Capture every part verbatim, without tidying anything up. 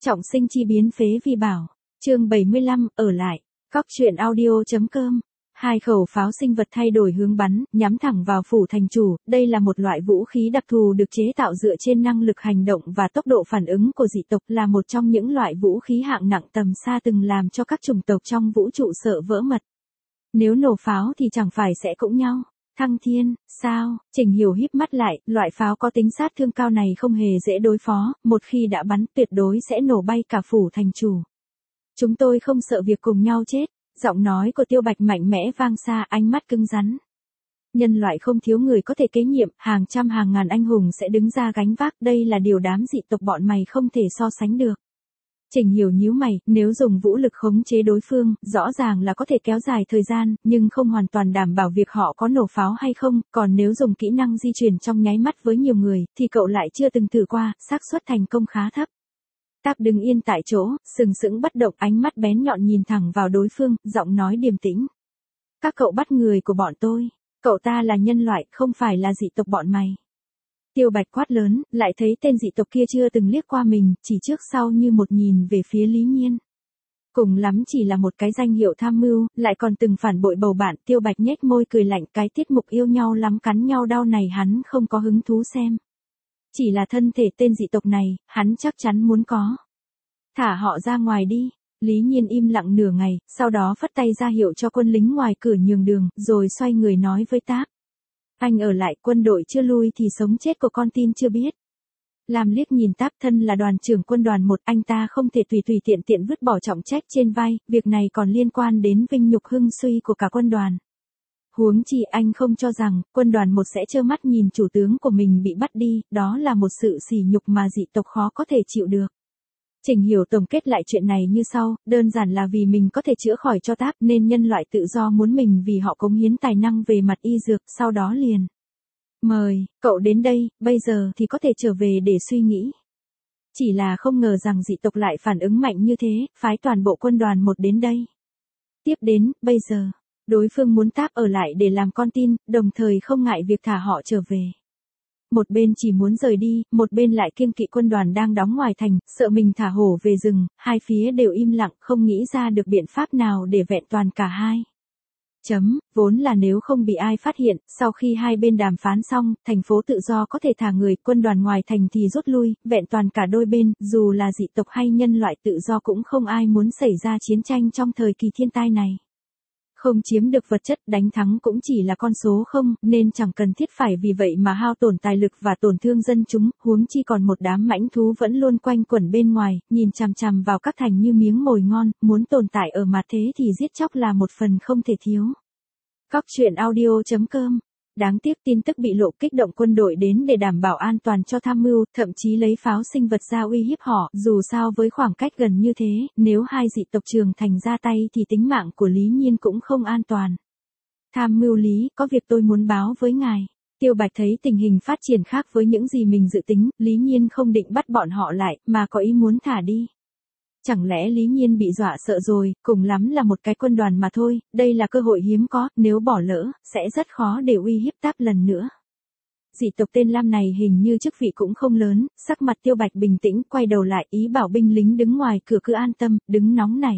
Trọng sinh chi biến phế vi bảo. Chương bảy mươi lăm, ở lại. Góc truyện audio.com. Hai khẩu pháo sinh vật thay đổi hướng bắn, nhắm thẳng vào phủ thành chủ. Đây là một loại vũ khí đặc thù được chế tạo dựa trên năng lực hành động và tốc độ phản ứng của dị tộc, là một trong những loại vũ khí hạng nặng tầm xa từng làm cho các chủng tộc trong vũ trụ sợ vỡ mật. Nếu nổ pháo thì chẳng phải sẽ cũng nhau. Thăng thiên, sao? Trình Hiểu híp mắt lại, loại pháo có tính sát thương cao này không hề dễ đối phó, một khi đã bắn tuyệt đối sẽ nổ bay cả phủ thành chủ. Chúng tôi không sợ việc cùng nhau chết. Giọng nói của Tiêu Bạch mạnh mẽ vang xa, ánh mắt cứng rắn. Nhân loại không thiếu người có thể kế nhiệm, hàng trăm hàng ngàn anh hùng sẽ đứng ra gánh vác, đây là điều đám dị tộc bọn mày không thể so sánh được. Trình Hiểu nhíu mày, nếu dùng vũ lực khống chế đối phương, rõ ràng là có thể kéo dài thời gian, nhưng không hoàn toàn đảm bảo việc họ có nổ pháo hay không, còn nếu dùng kỹ năng di chuyển trong nháy mắt với nhiều người, thì cậu lại chưa từng thử qua, xác suất thành công khá thấp. Táp đứng yên tại chỗ, sừng sững bất động, ánh mắt bén nhọn nhìn thẳng vào đối phương, giọng nói điềm tĩnh. Các cậu bắt người của bọn tôi, cậu ta là nhân loại, không phải là dị tộc bọn mày. Tiêu Bạch quát lớn, lại thấy tên dị tộc kia chưa từng liếc qua mình, chỉ trước sau như một nhìn về phía Lý Nhiên. Cùng lắm chỉ là một cái danh hiệu tham mưu, lại còn từng phản bội bầu bạn. Tiêu Bạch nhếch môi cười lạnh, cái tiết mục yêu nhau lắm cắn nhau đau này hắn không có hứng thú xem. Chỉ là thân thể tên dị tộc này, hắn chắc chắn muốn có. Thả họ ra ngoài đi. Lý Nhiên im lặng nửa ngày, sau đó phất tay ra hiệu cho quân lính ngoài cửa nhường đường, rồi xoay người nói với Táp. Anh ở lại, quân đội chưa lui thì sống chết của con tin chưa biết. Lam liếc nhìn Táp, thân là đoàn trưởng quân đoàn một, anh ta không thể tùy tùy tiện tiện vứt bỏ trọng trách trên vai, việc này còn liên quan đến vinh nhục hưng suy của cả quân đoàn. Huống chi anh không cho rằng, quân đoàn một sẽ trơ mắt nhìn chủ tướng của mình bị bắt đi, đó là một sự sỉ nhục mà dị tộc khó có thể chịu được. Trình Hiểu tổng kết lại chuyện này như sau, đơn giản là vì mình có thể chữa khỏi cho Táp nên nhân loại tự do muốn mình vì họ cống hiến tài năng về mặt y dược, sau đó liền. Mời, cậu đến đây, bây giờ thì có thể trở về để suy nghĩ. Chỉ là không ngờ rằng dị tộc lại phản ứng mạnh như thế, phái toàn bộ quân đoàn một đến đây. Tiếp đến, bây giờ, đối phương muốn Táp ở lại để làm con tin, đồng thời không ngại việc thả họ trở về. Một bên chỉ muốn rời đi, một bên lại kiêng kỵ quân đoàn đang đóng ngoài thành, sợ mình thả hổ về rừng, hai phía đều im lặng, không nghĩ ra được biện pháp nào để vẹn toàn cả hai. Chấm, vốn là nếu không bị ai phát hiện, sau khi hai bên đàm phán xong, thành phố tự do có thể thả người, quân đoàn ngoài thành thì rút lui, vẹn toàn cả đôi bên, dù là dị tộc hay nhân loại tự do cũng không ai muốn xảy ra chiến tranh trong thời kỳ thiên tai này. Không chiếm được vật chất, đánh thắng cũng chỉ là con số không, nên chẳng cần thiết phải vì vậy mà hao tổn tài lực và tổn thương dân chúng, huống chi còn một đám mãnh thú vẫn luôn quanh quẩn bên ngoài, nhìn chằm chằm vào các thành như miếng mồi ngon, muốn tồn tại ở mặt thế thì giết chóc là một phần không thể thiếu. Góc truyện audio.com. Đáng tiếc tin tức bị lộ, kích động quân đội đến để đảm bảo an toàn cho tham mưu, thậm chí lấy pháo sinh vật ra uy hiếp họ, dù sao với khoảng cách gần như thế, nếu hai dị tộc trường thành ra tay thì tính mạng của Lý Nhiên cũng không an toàn. Tham mưu Lý, có việc tôi muốn báo với ngài. Tiêu Bạch thấy tình hình phát triển khác với những gì mình dự tính, Lý Nhiên không định bắt bọn họ lại, mà có ý muốn thả đi. Chẳng lẽ Lý Nhiên bị dọa sợ rồi, cùng lắm là một cái quân đoàn mà thôi, đây là cơ hội hiếm có, nếu bỏ lỡ, sẽ rất khó để uy hiếp Táp lần nữa. Dị tộc tên Lam này hình như chức vị cũng không lớn, sắc mặt Tiêu Bạch bình tĩnh, quay đầu lại, ý bảo binh lính đứng ngoài cửa cứ an tâm, đứng nóng này.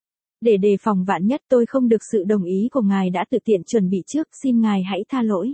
Để đề phòng vạn nhất, tôi không được sự đồng ý của ngài đã tự tiện chuẩn bị trước, xin ngài hãy tha lỗi.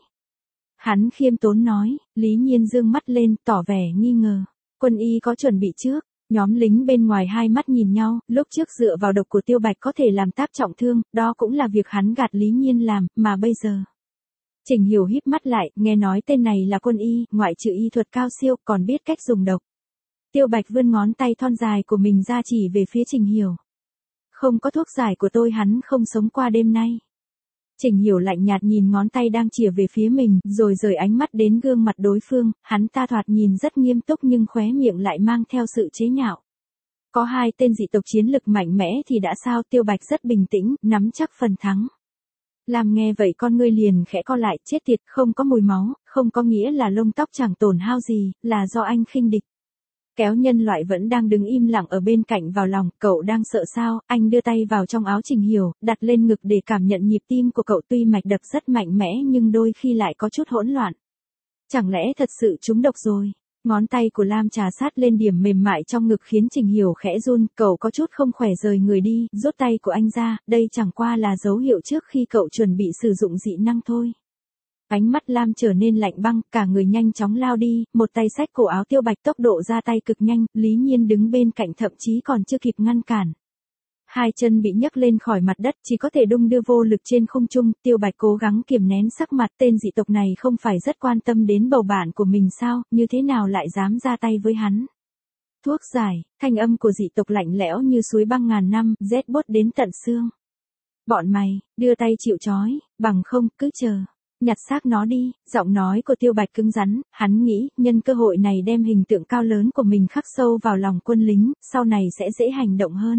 Hắn khiêm tốn nói, Lý Nhiên dương mắt lên, tỏ vẻ nghi ngờ. Quân y có chuẩn bị trước. Nhóm lính bên ngoài hai mắt nhìn nhau, lúc trước dựa vào độc của Tiêu Bạch có thể làm Táp trọng thương, đó cũng là việc hắn gạt Lý Nhiên làm, mà bây giờ. Trình Hiểu híp mắt lại, nghe nói tên này là quân y, ngoại trừ y thuật cao siêu, còn biết cách dùng độc. Tiêu Bạch vươn ngón tay thon dài của mình ra chỉ về phía Trình Hiểu. Không có thuốc giải của tôi hắn không sống qua đêm nay. Trình Hiểu lạnh nhạt nhìn ngón tay đang chìa về phía mình, rồi rời ánh mắt đến gương mặt đối phương, hắn ta thoạt nhìn rất nghiêm túc nhưng khóe miệng lại mang theo sự chế nhạo. Có hai tên dị tộc chiến lực mạnh mẽ thì đã sao? Tiêu Bạch rất bình tĩnh, nắm chắc phần thắng. Làm nghe vậy con ngươi liền khẽ co lại, chết tiệt, không có mùi máu, không có nghĩa là lông tóc chẳng tổn hao gì, là do anh khinh địch. Kéo nhân loại vẫn đang đứng im lặng ở bên cạnh vào lòng, cậu đang sợ sao? Anh đưa tay vào trong áo Trình Hiểu, đặt lên ngực để cảm nhận nhịp tim của cậu, tuy mạch đập rất mạnh mẽ nhưng đôi khi lại có chút hỗn loạn. Chẳng lẽ thật sự trúng độc rồi? Ngón tay của Lam trà sát lên điểm mềm mại trong ngực khiến Trình Hiểu khẽ run, cậu có chút không khỏe rời người đi, rút tay của anh ra, đây chẳng qua là dấu hiệu trước khi cậu chuẩn bị sử dụng dị năng thôi. Ánh mắt Lam trở nên lạnh băng, cả người nhanh chóng lao đi, một tay xách cổ áo Tiêu Bạch tốc độ ra tay cực nhanh, Lý Nhiên đứng bên cạnh thậm chí còn chưa kịp ngăn cản. Hai chân bị nhấc lên khỏi mặt đất, chỉ có thể đung đưa vô lực trên không trung, Tiêu Bạch cố gắng kiềm nén sắc mặt, tên dị tộc này không phải rất quan tâm đến bầu bạn của mình sao, như thế nào lại dám ra tay với hắn. Thuốc giải, thanh âm của dị tộc lạnh lẽo như suối băng ngàn năm, rét buốt đến tận xương. Bọn mày, đưa tay chịu trói, bằng không, cứ chờ. Nhặt xác nó đi, giọng nói của Tiêu Bạch cứng rắn, hắn nghĩ, nhân cơ hội này đem hình tượng cao lớn của mình khắc sâu vào lòng quân lính, sau này sẽ dễ hành động hơn.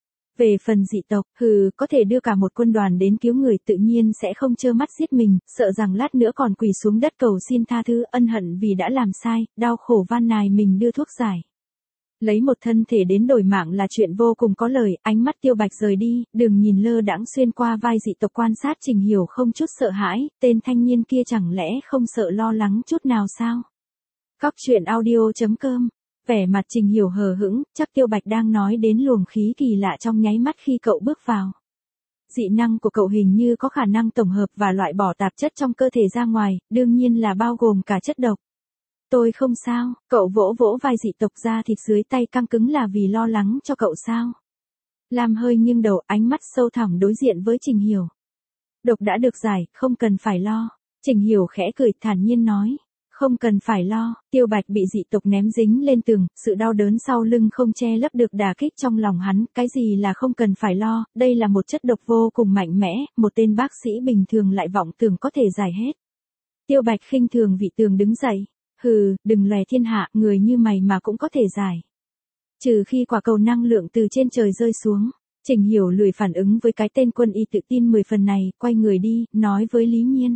Về phần dị tộc, hừ, có thể đưa cả một quân đoàn đến cứu người tự nhiên sẽ không trơ mắt giết mình, sợ rằng lát nữa còn quỳ xuống đất cầu xin tha thứ, ân hận vì đã làm sai, đau khổ van nài mình đưa thuốc giải. Lấy một thân thể đến đổi mạng là chuyện vô cùng có lời, ánh mắt Tiêu Bạch rời đi, đừng nhìn lơ đãng xuyên qua vai dị tộc quan sát Trình Hiểu không chút sợ hãi, tên thanh niên kia chẳng lẽ không sợ lo lắng chút nào sao? Cóc truyện audio chấm com. Vẻ mặt Trình Hiểu hờ hững, chắc Tiêu Bạch đang nói đến luồng khí kỳ lạ trong nháy mắt khi cậu bước vào. Dị năng của cậu hình như có khả năng tổng hợp và loại bỏ tạp chất trong cơ thể ra ngoài, đương nhiên là bao gồm cả chất độc. Tôi không sao, cậu vỗ vỗ vai dị tộc ra thịt dưới tay căng cứng là vì lo lắng cho cậu sao? Lam hơi nghiêng đầu, ánh mắt sâu thẳm đối diện với Trình Hiểu. Độc đã được giải, không cần phải lo. Trình Hiểu khẽ cười thản nhiên nói. Không cần phải lo, Tiêu Bạch bị dị tộc ném dính lên tường, sự đau đớn sau lưng không che lấp được đả kích trong lòng hắn, cái gì là không cần phải lo, đây là một chất độc vô cùng mạnh mẽ, một tên bác sĩ bình thường lại vọng tưởng có thể giải hết. Tiêu Bạch khinh thường vị tường đứng dậy, hừ, đừng lòe thiên hạ, người như mày mà cũng có thể giải. Trừ khi quả cầu năng lượng từ trên trời rơi xuống. Trình Hiểu lười phản ứng với cái tên quân y tự tin mười phần này, quay người đi, nói với Lý Nhiên.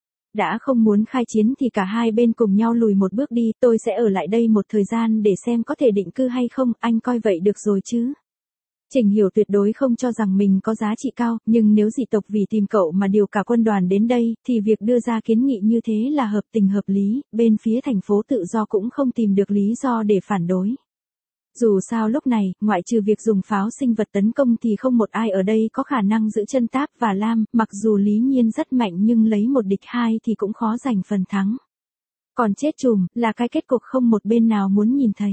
Đã không muốn khai chiến thì cả hai bên cùng nhau lùi một bước đi, tôi sẽ ở lại đây một thời gian để xem có thể định cư hay không, anh coi vậy được rồi chứ. Trình Hiểu tuyệt đối không cho rằng mình có giá trị cao, nhưng nếu dị tộc vì tìm cậu mà điều cả quân đoàn đến đây, thì việc đưa ra kiến nghị như thế là hợp tình hợp lý, bên phía thành phố tự do cũng không tìm được lý do để phản đối. Dù sao lúc này, ngoại trừ việc dùng pháo sinh vật tấn công thì không một ai ở đây có khả năng giữ chân Táp và Lam, mặc dù Lý Nhiên rất mạnh nhưng lấy một địch hai thì cũng khó giành phần thắng. Còn chết chùm, là cái kết cục không một bên nào muốn nhìn thấy.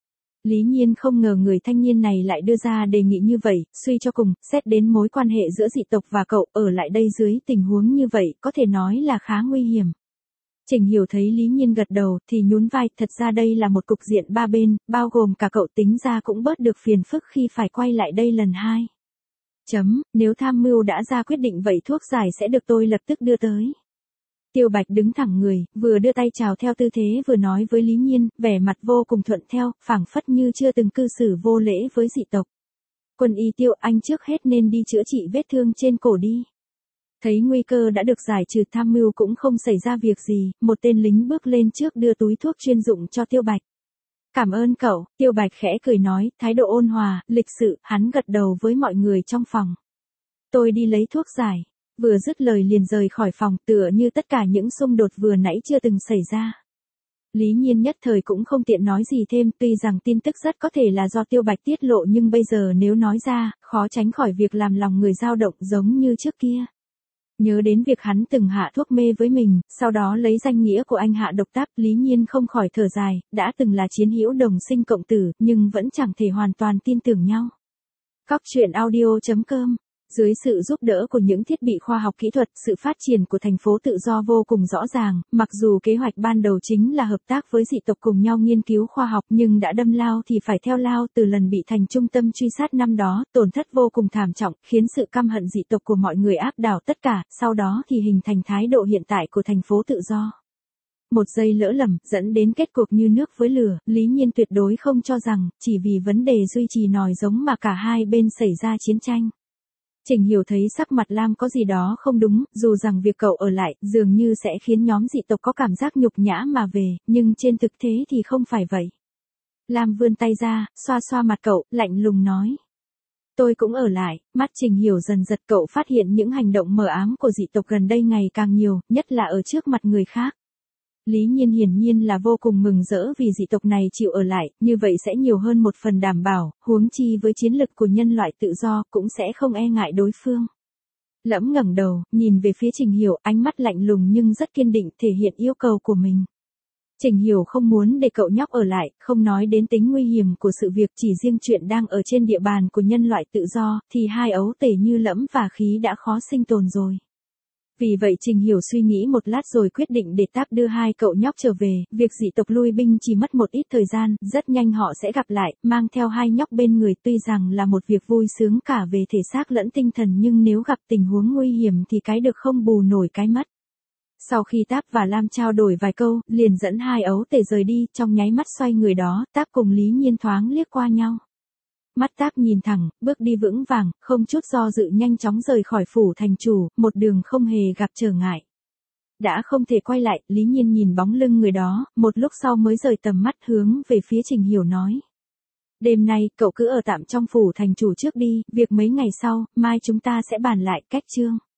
Lý Nhiên không ngờ người thanh niên này lại đưa ra đề nghị như vậy, suy cho cùng, xét đến mối quan hệ giữa dị tộc và cậu, ở lại đây dưới tình huống như vậy, có thể nói là khá nguy hiểm. Trình Hiểu thấy Lý Nhiên gật đầu, thì nhún vai, thật ra đây là một cục diện ba bên, bao gồm cả cậu, tính ra cũng bớt được phiền phức khi phải quay lại đây lần hai. Chấm, nếu tham mưu đã ra quyết định vậy thuốc giải sẽ được tôi lập tức đưa tới. Tiêu Bạch đứng thẳng người, vừa đưa tay chào theo tư thế vừa nói với Lý Nhiên, vẻ mặt vô cùng thuận theo, phảng phất như chưa từng cư xử vô lễ với dị tộc. Quân y Tiêu, anh trước hết nên đi chữa trị vết thương trên cổ đi. Thấy nguy cơ đã được giải trừ, tham mưu cũng không xảy ra việc gì, một tên lính bước lên trước đưa túi thuốc chuyên dụng cho Tiêu Bạch. Cảm ơn cậu, Tiêu Bạch khẽ cười nói, thái độ ôn hòa, lịch sự, hắn gật đầu với mọi người trong phòng. Tôi đi lấy thuốc giải. Vừa dứt lời liền rời khỏi phòng, tựa như tất cả những xung đột vừa nãy chưa từng xảy ra. Lý Nhiên nhất thời cũng không tiện nói gì thêm, tuy rằng tin tức rất có thể là do Tiêu Bạch tiết lộ nhưng bây giờ nếu nói ra, khó tránh khỏi việc làm lòng người dao động giống như trước kia. Nhớ đến việc hắn từng hạ thuốc mê với mình, sau đó lấy danh nghĩa của anh hạ độc Táp, Lý Nhiên không khỏi thở dài, đã từng là chiến hữu đồng sinh cộng tử, nhưng vẫn chẳng thể hoàn toàn tin tưởng nhau. Cóc truyện audio chấm com. Dưới sự giúp đỡ của những thiết bị khoa học kỹ thuật, sự phát triển của thành phố tự do vô cùng rõ ràng, mặc dù kế hoạch ban đầu chính là hợp tác với dị tộc cùng nhau nghiên cứu khoa học nhưng đã đâm lao thì phải theo lao, từ lần bị thành trung tâm truy sát năm đó, tổn thất vô cùng thảm trọng, khiến sự căm hận dị tộc của mọi người áp đảo tất cả, sau đó thì hình thành thái độ hiện tại của thành phố tự do. Một giây lỡ lầm, dẫn đến kết cục như nước với lửa, Lý Nhiên tuyệt đối không cho rằng, chỉ vì vấn đề duy trì nòi giống mà cả hai bên xảy ra chiến tranh. Trình Hiểu thấy sắc mặt Lam có gì đó không đúng, dù rằng việc cậu ở lại, dường như sẽ khiến nhóm dị tộc có cảm giác nhục nhã mà về, nhưng trên thực tế thì không phải vậy. Lam vươn tay ra, xoa xoa mặt cậu, lạnh lùng nói. Tôi cũng ở lại, mắt Trình Hiểu dần giật, cậu phát hiện những hành động mờ ám của dị tộc gần đây ngày càng nhiều, nhất là ở trước mặt người khác. Lý Nhiên hiển nhiên là vô cùng mừng rỡ vì dị tộc này chịu ở lại, như vậy sẽ nhiều hơn một phần đảm bảo, huống chi với chiến lực của nhân loại tự do cũng sẽ không e ngại đối phương. Lẫm ngẩng đầu, nhìn về phía Trình Hiểu, ánh mắt lạnh lùng nhưng rất kiên định thể hiện yêu cầu của mình. Trình Hiểu không muốn để cậu nhóc ở lại, không nói đến tính nguy hiểm của sự việc, chỉ riêng chuyện đang ở trên địa bàn của nhân loại tự do, thì hai ấu tể như Lẫm và Khí đã khó sinh tồn rồi. Vì vậy Trình Hiểu suy nghĩ một lát rồi quyết định để Táp đưa hai cậu nhóc trở về, việc dị tộc lui binh chỉ mất một ít thời gian, rất nhanh họ sẽ gặp lại, mang theo hai nhóc bên người, tuy rằng là một việc vui sướng cả về thể xác lẫn tinh thần nhưng nếu gặp tình huống nguy hiểm thì cái được không bù nổi cái mất. Sau khi Táp và Lam trao đổi vài câu, liền dẫn hai ấu tể rời đi, trong nháy mắt xoay người đó, Táp cùng Lý Nhiên thoáng liếc qua nhau. Mắt Táp nhìn thẳng, bước đi vững vàng, không chút do dự nhanh chóng rời khỏi phủ thành chủ, một đường không hề gặp trở ngại. Đã không thể quay lại, Lý Nhiên nhìn bóng lưng người đó, một lúc sau mới rời tầm mắt hướng về phía Trình Hiểu nói. Đêm nay, cậu cứ ở tạm trong phủ thành chủ trước đi, việc mấy ngày sau, mai chúng ta sẽ bàn lại, cách chương.